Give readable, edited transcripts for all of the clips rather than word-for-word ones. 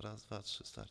Raz, dwa, trzy, start.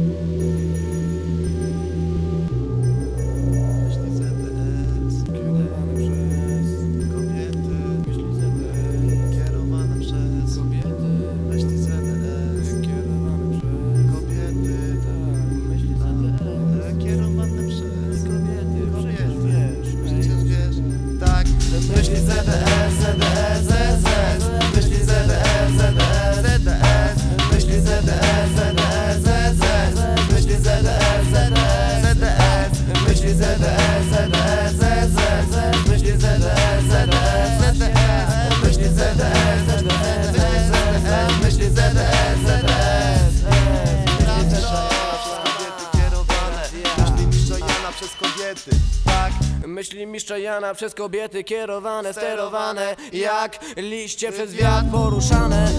Myśli ZDS, kierowane przez kobiety. Myśli ZDS, kierowane przez kobiety. Myśli ZDS, kierowane przez kobiety. Myśli ZDS, kierowane przez kobiety. Przecież wiesz, tak. Myśli ZDS, ZDS, ZDS. Myśli ZDS, ZDS, ZDS. Myśli ZDS, ZDS, ZDS. Myśli ZDS, ZDS, ZDS. Myśli ZDS, ZDS, ZDS. Myśli ZDS, ZDS, ZDS. Myśli ZDS, ZDS, ZDS. Myśli ZDS, ZDS. Myśli mistrza Jana przez kobiety. Tak. Myśli mistrza Jana przez kobiety kierowane, sterowane jak liście przez wiatr poruszane.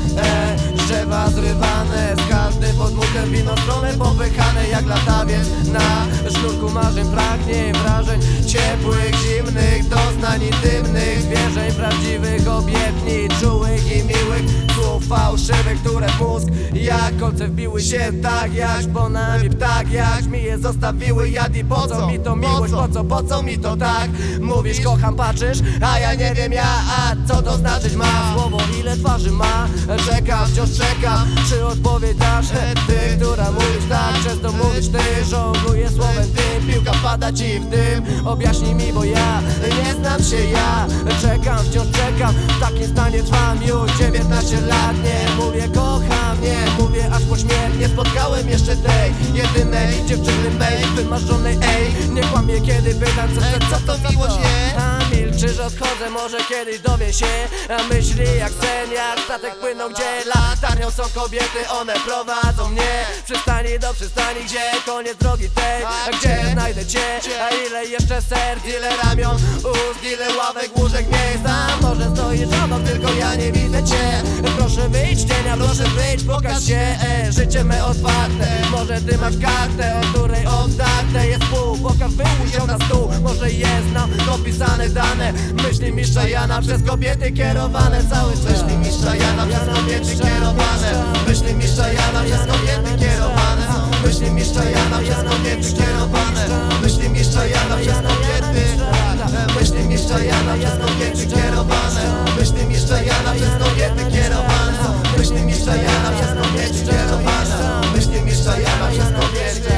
Drzewa zrywane, z każdym podmuchem w inną stronę popychane jak latawiec na sznurku marzeń, pragnień, wrażeń ciepłych, zimnych, doznań intymnych, zwierzeń prawdziwych, obietnic, czułych i miłych, słów fałszywych, które w mózg jak kolce wbiły się, tak jak szponami, ptak jak mi je zostawiły. Jad i po co mi to miłość, po co mi to tak? Mówisz kocham, patrzysz, a ja nie wiem a co to znaczyć ma? Słowo ile twarzy ma? Czekam, wciąż czekam, czy odpowiedź dasz? Ty, która mówisz tak, często mówisz ty, żongluję słowem tym, piłka pada ci w tym. Objaśnij mi, bo ja nie znam się, ja czekam, wciąż czekam, w takim stanie trwam już 19 lat. Nie mówię kocham, nie mówię aż po śmierć. Nie spotkałem jeszcze tej jedynej dziewczyny mej, wymarzonej, nie kłamię kiedy pytam co to miłość jest. A milczysz, odchodzę, może kiedyś dowie się. A myśli jak sen, jak statek płyną, gdzie latarnią są kobiety, one prowadzą mnie przystani do przystani, gdzie koniec drogi tej, a gdzie znajdę cię? A ile jeszcze serc, ile ramion, ust, ile ławek, łóżek, miejsc. A może stoisz obok, tylko ja nie widzę cię. Proszę wyjdź cienia, proszę wyjdź, pokaż się, życie me otwarte. Może ty masz kartę, o której oddarte jest pół. Pokaż, wyłóż ją na stół, może jest nam dopisane dane. Myśli mistrza Jana przez kobiety kierowane cały czas. Myśli mistrza Jana przez kobiety kierowane. Myśli mistrza Jana przez kobiety kierowane. Myśli mistrza Jana przez kobiety kierowane. Myśli mistrza Jana przez kobiety. Myśli mistrza Jana przez kobiety kierowane. Myśli mistrza Jana przez kobiety kierowane. Myśli mistrza Jana przez kobiety kierowane. Myśli mistrza Jana przez kobiety.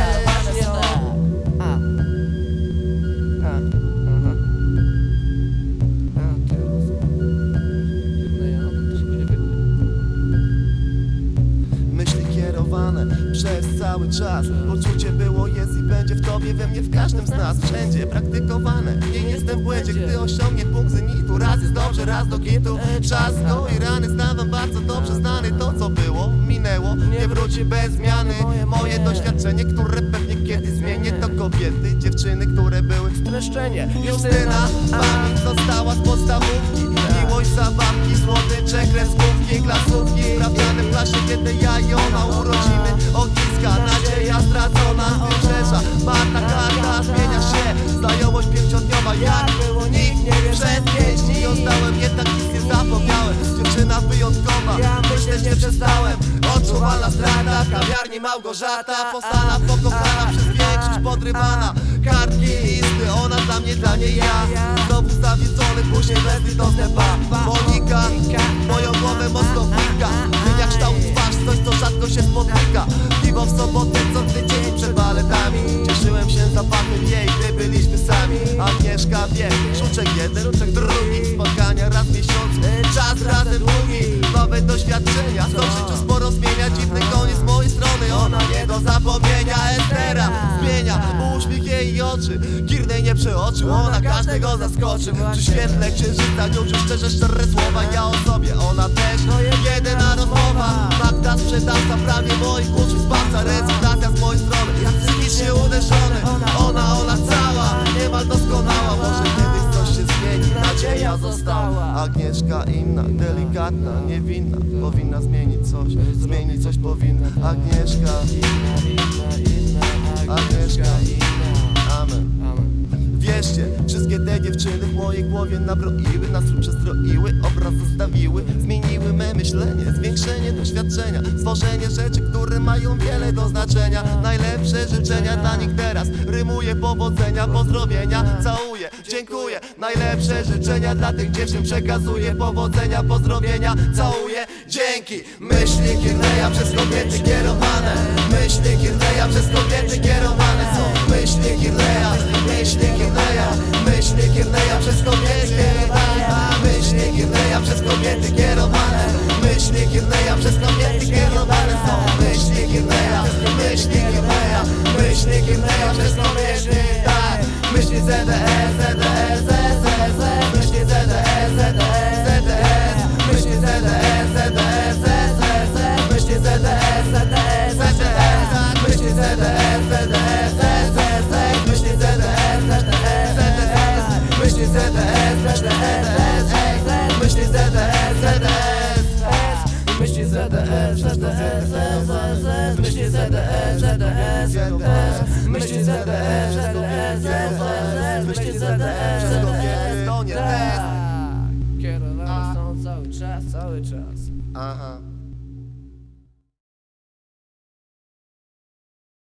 Myśli kierowane przez cały czas. Poczucie było, jest i będzie w tobie, we mnie, w każdym z nas. Wszędzie praktykowane. Nie jestem w błędzie, gdy osiągnie punkt zenitu. Raz jest dobrze, raz do kitu. Czas goi rany, znam wam bardzo dobrze znany. To co było, minęło, nie wróci bez zmiany. Moje doświadczenie, które pewnie kiedyś zmienię, to kobiety, dziewczyny, które były Streszczenie, Justyna, pamięć została z podstawówki. Miłość, zabawki, słodycze, kreskówki, klasówki. Sprawdzane w klasie, kiedy ja i ona, urodziny, ogniska, nadzieja stracona, wybrzeża. Marta karta zmienia się, znajomość pięciodniowa, jak było nikt nie wie. Przez 5 dni ostałem, jednak nic nie zapomniałem. Dziewczyna wyjątkowa, myśleć nie przestałem. Odczuwalna strata, w kawiarni Małgorzata. Postana pokochana, przez większość podrywana. Kartki, listy, ona dla mnie ja. Znowu zawiedzony, później bez dostępa. Monika, moją głowę mocno wnika. Zmienia kształt twarz, coś co rzadko się spotyka. Piwo w sobotę, co tydzień przed baletami. Cieszyłem się zapachem jej, gdy byliśmy sami. Agnieszka wie, szuczek jeden, drugi. Spotkania raz w miesiącu, czas razem długi. Nowe doświadczenia, co w życiu sporo zmienia. Dziwny koniec z mojej strony, ona nie do zapomnienia. Estera zmienia, uśmiech jej i oczy. Kirnej nie przeoczył, ona każdego zaskoczy. Przy świetle księżyca niósł szczerze słowa. Ja o sobie, ona też, jedyna rozmowa. Magda sprzedawca, prawie moich usług zbawca. Recytacja z mojej strony, psychicznie uderzony. Ona cała, niemal doskonała. Może kiedyś coś się zmieni, nadzieja została. Agnieszka inna, delikatna, niewinna. Powinna zmienić coś powinna. Agnieszka, Agnieszka, amen. Wierzcie, wszystkie te dziewczyny w mojej głowie nabroiły, nastrój przestroiły, obraz zostawiły, zmieniły me myślenie, zwiększenie doświadczenia, stworzenie rzeczy, które mają wiele do znaczenia. Najlepsze życzenia dla nich teraz. Rymuję powodzenia, pozdrowienia, całuję, dziękuję. Najlepsze życzenia dla tych dziewczyn przekazuję. Powodzenia, pozdrowienia, całuję, dzięki. Myśli Kirleya przez kobiety kierowane. Myśli Kirleya przez kobiety kierowane są. Myśli Kirleya, myśli Kirleya, myśli Kirleya przez kobiety kierowane. Myśli Kirleya przez kobiety kierowane. Myśli Kirleya przez kobiety kierowane są. Myśli Kirleya, myśli Kirleya, myśli Kirleya przez kobiety, tak. Myśli ZDS, ZDS, ZDS, myśli ZDS, ZDS, ZDS, myśli ZDS, ZDS, ZDS, myśli ZDS, ZDS, ZDS, myśli ZDS, ZDS, ZDS, myśli ZDS, ZDS, ZDS, myśli ZDS, ZDS, myśli ZDS, ZDS, myśli ZDS, ZDS, myśli ZDS, ZDS, myśli ZDS, ZDS, myśli ZDS, ZDS, to nie test. Kierowane są cały czas, cały czas. Aha.